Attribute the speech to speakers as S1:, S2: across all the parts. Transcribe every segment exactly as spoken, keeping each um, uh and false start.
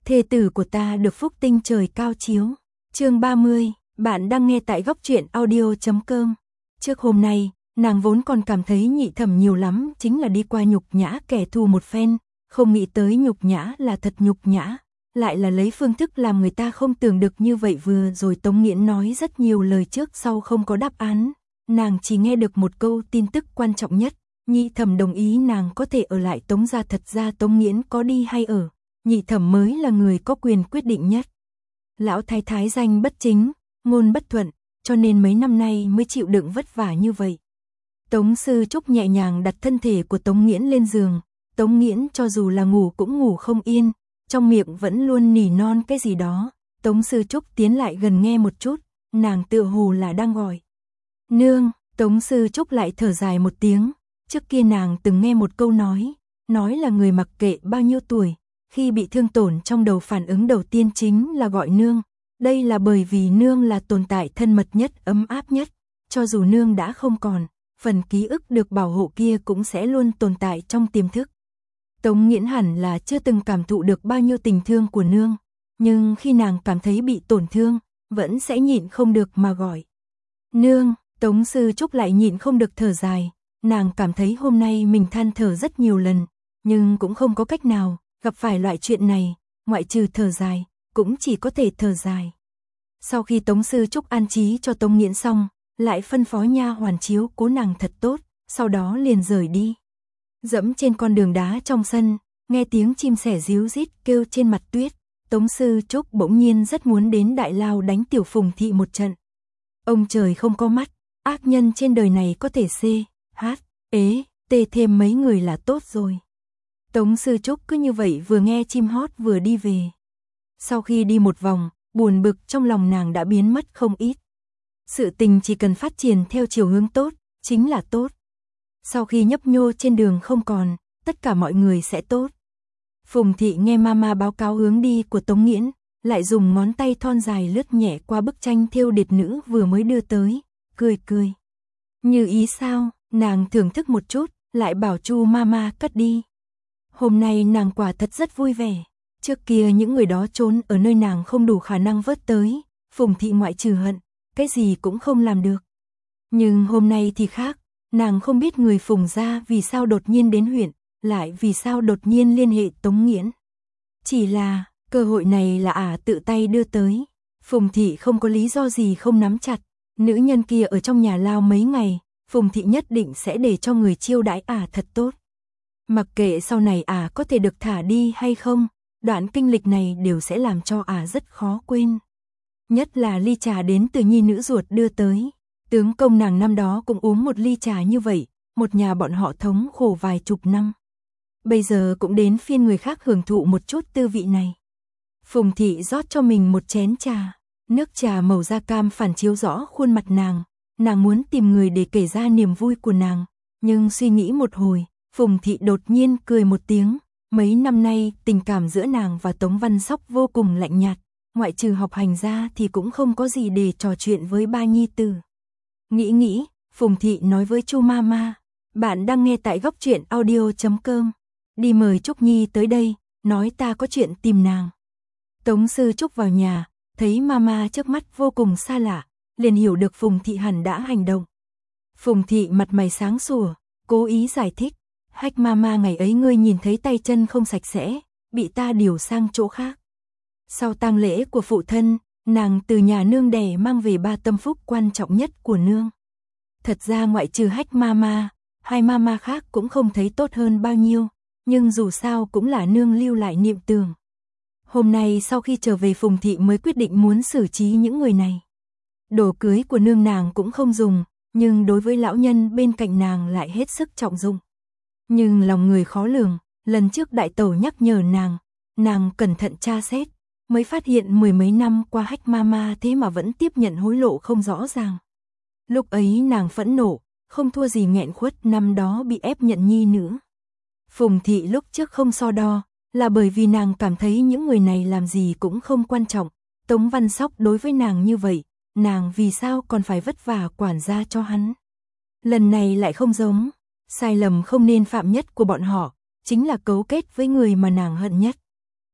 S1: thê tử của ta được phúc tinh trời cao chiếu. Chương ba mươi, bạn đang nghe tại góc truyện audio chấm com. Trước hôm nay, nàng vốn còn cảm thấy Nhị Thẩm nhiều lắm, chính là đi qua nhục nhã kẻ thù một phen, không nghĩ tới nhục nhã là thật nhục nhã, lại là lấy phương thức làm người ta không tưởng được như vậy. Vừa rồi Tống Nghiễn nói rất nhiều lời trước sau không có đáp án, nàng chỉ nghe được một câu tin tức quan trọng nhất, Nhị Thẩm đồng ý nàng có thể ở lại Tống gia. Thật ra Tống Nghiễn có đi hay ở, Nhị Thẩm mới là người có quyền quyết định nhất. Lão thái thái danh bất chính, ngôn bất thuận, cho nên mấy năm nay mới chịu đựng vất vả như vậy. Tống Sư Trúc nhẹ nhàng đặt thân thể của Tống Nghiễn lên giường, Tống Nghiễn cho dù là ngủ cũng ngủ không yên, trong miệng vẫn luôn nỉ non cái gì đó. Tống Sư Trúc tiến lại gần nghe một chút, nàng tựa hồ là đang gọi nương. Tống Sư Trúc lại thở dài một tiếng, trước kia nàng từng nghe một câu nói, nói là người mặc kệ bao nhiêu tuổi, khi bị thương tổn trong đầu phản ứng đầu tiên chính là gọi nương. Đây là bởi vì nương là tồn tại thân mật nhất, ấm áp nhất, cho dù nương đã không còn, phần ký ức được bảo hộ kia cũng sẽ luôn tồn tại trong tiềm thức. Tống Nghiễn hẳn là chưa từng cảm thụ được bao nhiêu tình thương của nương, nhưng khi nàng cảm thấy bị tổn thương, vẫn sẽ nhịn không được mà gọi nương. Tống Sư Trúc lại nhịn không được thở dài, nàng cảm thấy hôm nay mình than thở rất nhiều lần, nhưng cũng không có cách nào, gặp phải loại chuyện này, ngoại trừ thở dài, cũng chỉ có thể thở dài. Sau khi Tống Sư Trúc an trí cho Tống Nghiễn xong, lại phân phó nha hoàn chiếu cố nàng thật tốt, sau đó liền rời đi. Dẫm trên con đường đá trong sân, nghe tiếng chim sẻ ríu rít kêu trên mặt tuyết, Tống Sư Trúc bỗng nhiên rất muốn đến đại lao đánh tiểu Phùng Thị một trận. Ông trời không có mắt, ác nhân trên đời này có thể xê, hát, ế, tê thêm mấy người là tốt rồi. Tống Sư Trúc cứ như vậy vừa nghe chim hót vừa đi về. Sau khi đi một vòng, buồn bực trong lòng nàng đã biến mất không ít. Sự tình chỉ cần phát triển theo chiều hướng tốt, chính là tốt. Sau khi nhấp nhô trên đường không còn, tất cả mọi người sẽ tốt. Phùng Thị nghe mama báo cáo hướng đi của Tống Nghiễn, lại dùng ngón tay thon dài lướt nhẹ qua bức tranh thêu điệt nữ vừa mới đưa tới, cười cười. Như ý sao, nàng thưởng thức một chút, lại bảo Chu mama cất đi. Hôm nay nàng quả thật rất vui vẻ. Trước kia những người đó trốn ở nơi nàng không đủ khả năng vớt tới, Phùng Thị ngoại trừ hận, cái gì cũng không làm được. Nhưng hôm nay thì khác, nàng không biết người Phùng gia vì sao đột nhiên đến huyện, lại vì sao đột nhiên liên hệ Tống Nghiễn. Chỉ là, cơ hội này là ả tự tay đưa tới, Phùng Thị không có lý do gì không nắm chặt, nữ nhân kia ở trong nhà lao mấy ngày, Phùng Thị nhất định sẽ để cho người chiêu đãi ả thật tốt. Mặc kệ sau này ả có thể được thả đi hay không, đoạn kinh lịch này đều sẽ làm cho ả rất khó quên. Nhất là ly trà đến từ nhi nữ ruột đưa tới. Tướng công nàng năm đó cũng uống một ly trà như vậy, một nhà bọn họ thống khổ vài chục năm. Bây giờ cũng đến phiên người khác hưởng thụ một chút tư vị này. Phùng Thị rót cho mình một chén trà, nước trà màu da cam phản chiếu rõ khuôn mặt nàng. Nàng muốn tìm người để kể ra niềm vui của nàng, nhưng suy nghĩ một hồi, Phùng Thị đột nhiên cười một tiếng. Mấy năm nay, tình cảm giữa nàng và Tống Văn Sóc vô cùng lạnh nhạt, ngoại trừ học hành ra thì cũng không có gì để trò chuyện với ba nhi tử. Nghĩ nghĩ, Phùng Thị nói với Chu mama, bạn đang nghe tại góc truyện audio chấm com, đi mời Trúc Nhi tới đây, nói ta có chuyện tìm nàng. Tống Sư Trúc vào nhà, thấy mama trước mắt vô cùng xa lạ, liền hiểu được Phùng Thị hẳn đã hành động. Phùng Thị mặt mày sáng sủa, cố ý giải thích, Hách mama ngày ấy ngươi nhìn thấy tay chân không sạch sẽ, bị ta điều sang chỗ khác. Sau tang lễ của phụ thân, nàng từ nhà nương đẻ mang về ba tâm phúc quan trọng nhất của nương. Thật ra ngoại trừ Hách mama, hai mama khác cũng không thấy tốt hơn bao nhiêu, nhưng dù sao cũng là nương lưu lại niệm tưởng. Hôm nay sau khi trở về Phùng Thị mới quyết định muốn xử trí những người này. Đồ cưới của nương nàng cũng không dùng, nhưng đối với lão nhân bên cạnh nàng lại hết sức trọng dụng. Nhưng lòng người khó lường, lần trước đại tẩu nhắc nhở nàng, nàng cẩn thận tra xét, mới phát hiện mười mấy năm qua Hách mama thế mà vẫn tiếp nhận hối lộ không rõ ràng. Lúc ấy nàng phẫn nộ, không thua gì nghẹn khuất năm đó bị ép nhận nhi nữ. Phùng Thị lúc trước không so đo, là bởi vì nàng cảm thấy những người này làm gì cũng không quan trọng. Tống Văn Sóc đối với nàng như vậy, nàng vì sao còn phải vất vả quản gia cho hắn. Lần này lại không giống, sai lầm không nên phạm nhất của bọn họ, chính là cấu kết với người mà nàng hận nhất.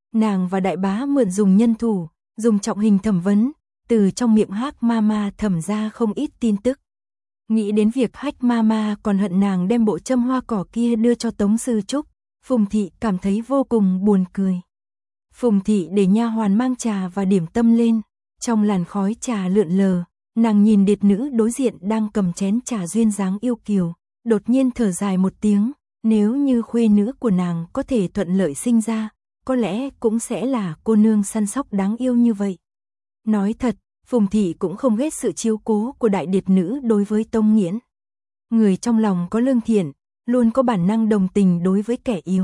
S1: nàng và đại bá mượn dùng nhân thủ, dùng trọng hình thẩm vấn, từ trong miệng Hắc Mama thẩm ra không ít tin tức. Nghĩ đến việc Hắc Mama còn hận nàng đem bộ châm hoa cỏ kia đưa cho Tống Sư Trúc, Phùng Thị cảm thấy vô cùng buồn cười. Phùng Thị để nha hoàn mang trà và điểm tâm lên, trong làn khói trà lượn lờ, nàng nhìn điệt nữ đối diện đang cầm chén trà duyên dáng yêu kiều, đột nhiên thở dài một tiếng, nếu như khuê nữ của nàng có thể thuận lợi sinh ra, có lẽ cũng sẽ là cô nương săn sóc đáng yêu như vậy. Nói thật, Phùng Thị cũng không ghét sự chiếu cố của đại điệt nữ đối với Tông Nghiễn. Người trong lòng có lương thiện, luôn có bản năng đồng tình đối với kẻ yếu.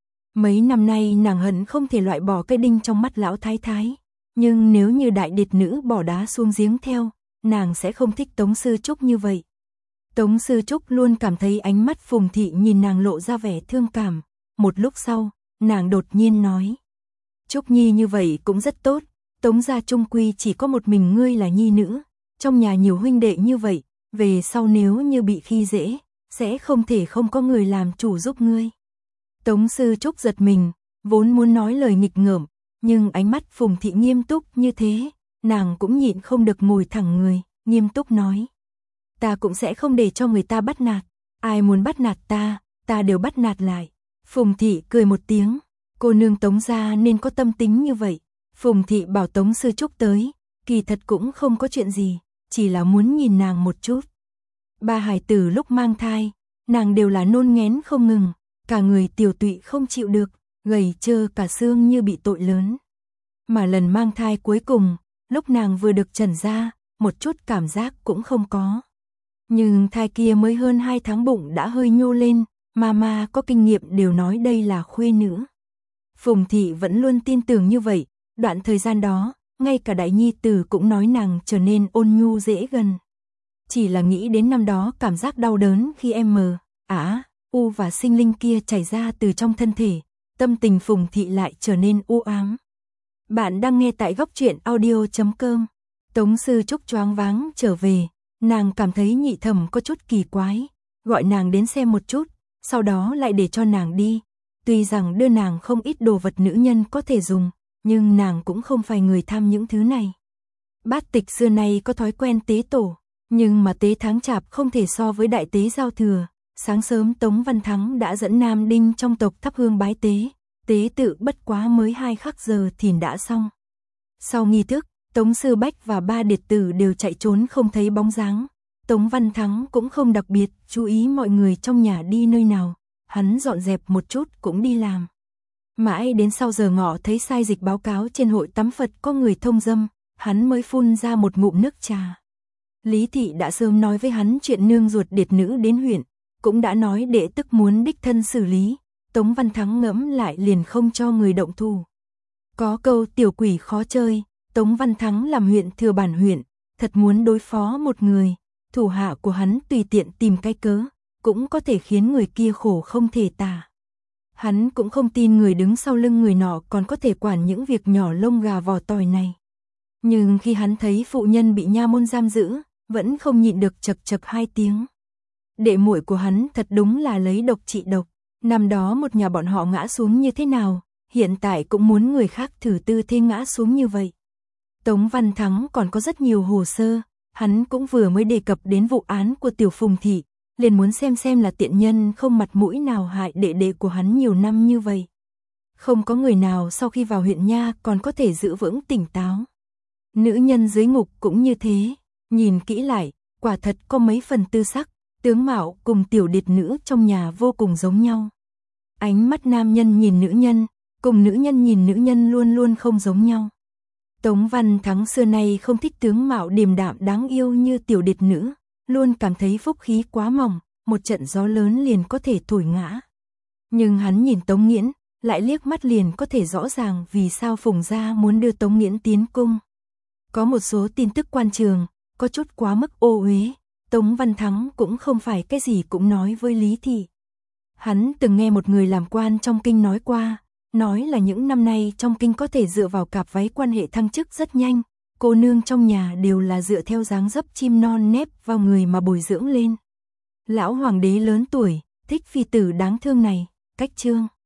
S1: Mấy năm nay nàng hận không thể loại bỏ cái đinh trong mắt lão thái thái, nhưng nếu như đại điệt nữ bỏ đá xuống giếng theo, nàng sẽ không thích Tống Sư Trúc như vậy. Tống Sư Trúc luôn cảm thấy ánh mắt Phùng Thị nhìn nàng lộ ra vẻ thương cảm, một lúc sau, nàng đột nhiên nói. Trúc Nhi như vậy cũng rất tốt, Tống gia trung quy chỉ có một mình ngươi là nhi nữ, trong nhà nhiều huynh đệ như vậy, về sau nếu như bị khi dễ, sẽ không thể không có người làm chủ giúp ngươi. Tống Sư Trúc giật mình, vốn muốn nói lời nghịch ngợm, nhưng ánh mắt Phùng Thị nghiêm túc như thế, nàng cũng nhịn không được ngồi thẳng người, nghiêm túc nói. Ta cũng sẽ không để cho người ta bắt nạt, ai muốn bắt nạt ta, ta đều bắt nạt lại. Phùng Thị cười một tiếng, cô nương Tống gia nên có tâm tính như vậy. Phùng Thị bảo Tống Sư Trúc tới, kỳ thật cũng không có chuyện gì, chỉ là muốn nhìn nàng một chút. Ba hài tử lúc mang thai, nàng đều là nôn nghén không ngừng, cả người tiểu tụy không chịu được, gầy trơ cả xương như bị tội lớn. Mà lần mang thai cuối cùng, lúc nàng vừa được trần ra, một chút cảm giác cũng không có. Nhưng thai kia mới hơn hai tháng bụng đã hơi nhô lên, mama có kinh nghiệm đều nói đây là khuê nữ. Phùng Thị vẫn luôn tin tưởng như vậy, đoạn thời gian đó, ngay cả đại nhi tử cũng nói nàng trở nên ôn nhu dễ gần. Chỉ là nghĩ đến năm đó cảm giác đau đớn khi em mờ, á, u và sinh linh kia chảy ra từ trong thân thể, tâm tình Phùng Thị lại trở nên u ám. Bạn đang nghe tại góc truyện audio chấm com. Tống Sư Trúc choáng váng trở về, nàng cảm thấy nhị thẩm có chút kỳ quái, gọi nàng đến xem một chút, sau đó lại để cho nàng đi. Tuy rằng đưa nàng không ít đồ vật nữ nhân có thể dùng, nhưng nàng cũng không phải người tham những thứ này. Bát Tịch xưa nay có thói quen tế tổ, nhưng mà tế tháng chạp không thể so với đại tế giao thừa. Sáng sớm Tống Văn Thắng đã dẫn nam đinh trong tộc thắp hương bái tế, tế tự bất quá mới hai khắc giờ thì đã xong. Sau nghi thức, Tống Sư Bách và ba điệt tử đều chạy trốn không thấy bóng dáng. Tống Văn Thắng cũng không đặc biệt chú ý mọi người trong nhà đi nơi nào, hắn dọn dẹp một chút cũng đi làm. Mãi đến sau giờ ngọ thấy sai dịch báo cáo trên hội tắm Phật có người thông dâm, hắn mới phun ra một ngụm nước trà. Lý Thị đã sớm nói với hắn chuyện nương ruột điệt nữ đến huyện, cũng đã nói đệ tức muốn đích thân xử lý, Tống Văn Thắng ngẫm lại liền không cho người động thủ. Có câu tiểu quỷ khó chơi, Tống Văn Thắng làm huyện thừa bản huyện, thật muốn đối phó một người, thủ hạ của hắn tùy tiện tìm cái cớ, cũng có thể khiến người kia khổ không thể tả. Hắn cũng không tin người đứng sau lưng người nọ còn có thể quản những việc nhỏ lông gà vỏ tỏi này. Nhưng khi hắn thấy phụ nhân bị nha môn giam giữ, vẫn không nhịn được chậc chậc hai tiếng. Đệ muội của hắn thật đúng là lấy độc trị độc, năm đó một nhà bọn họ ngã xuống như thế nào, hiện tại cũng muốn người khác thử tư thế ngã xuống như vậy. Tống Văn Thắng còn có rất nhiều hồ sơ, hắn cũng vừa mới đề cập đến vụ án của Tiểu Phùng Thị, liền muốn xem xem là tiện nhân không mặt mũi nào hại đệ đệ của hắn nhiều năm như vậy. Không có người nào sau khi vào huyện nha còn có thể giữ vững tỉnh táo. Nữ nhân dưới ngục cũng như thế, nhìn kỹ lại, quả thật có mấy phần tư sắc, tướng mạo cùng tiểu điệt nữ trong nhà vô cùng giống nhau. Ánh mắt nam nhân nhìn nữ nhân, cùng nữ nhân nhìn nữ nhân luôn luôn không giống nhau. Tống Văn Thắng xưa nay không thích tướng mạo điềm đạm đáng yêu như tiểu điệt nữ, luôn cảm thấy phúc khí quá mỏng, một trận gió lớn liền có thể thổi ngã. Nhưng hắn nhìn Tống Nghiễn, lại liếc mắt liền có thể rõ ràng vì sao Phùng gia muốn đưa Tống Nghiễn tiến cung. Có một số tin tức quan trường, có chút quá mức ô uế, Tống Văn Thắng cũng không phải cái gì cũng nói với Lý Thị. Hắn từng nghe một người làm quan trong kinh nói qua, nói là những năm nay trong kinh có thể dựa vào cạp váy quan hệ thăng chức rất nhanh, cô nương trong nhà đều là dựa theo dáng dấp chim non nép vào người mà bồi dưỡng lên. Lão hoàng đế lớn tuổi, thích phi tử đáng thương này, cách chương.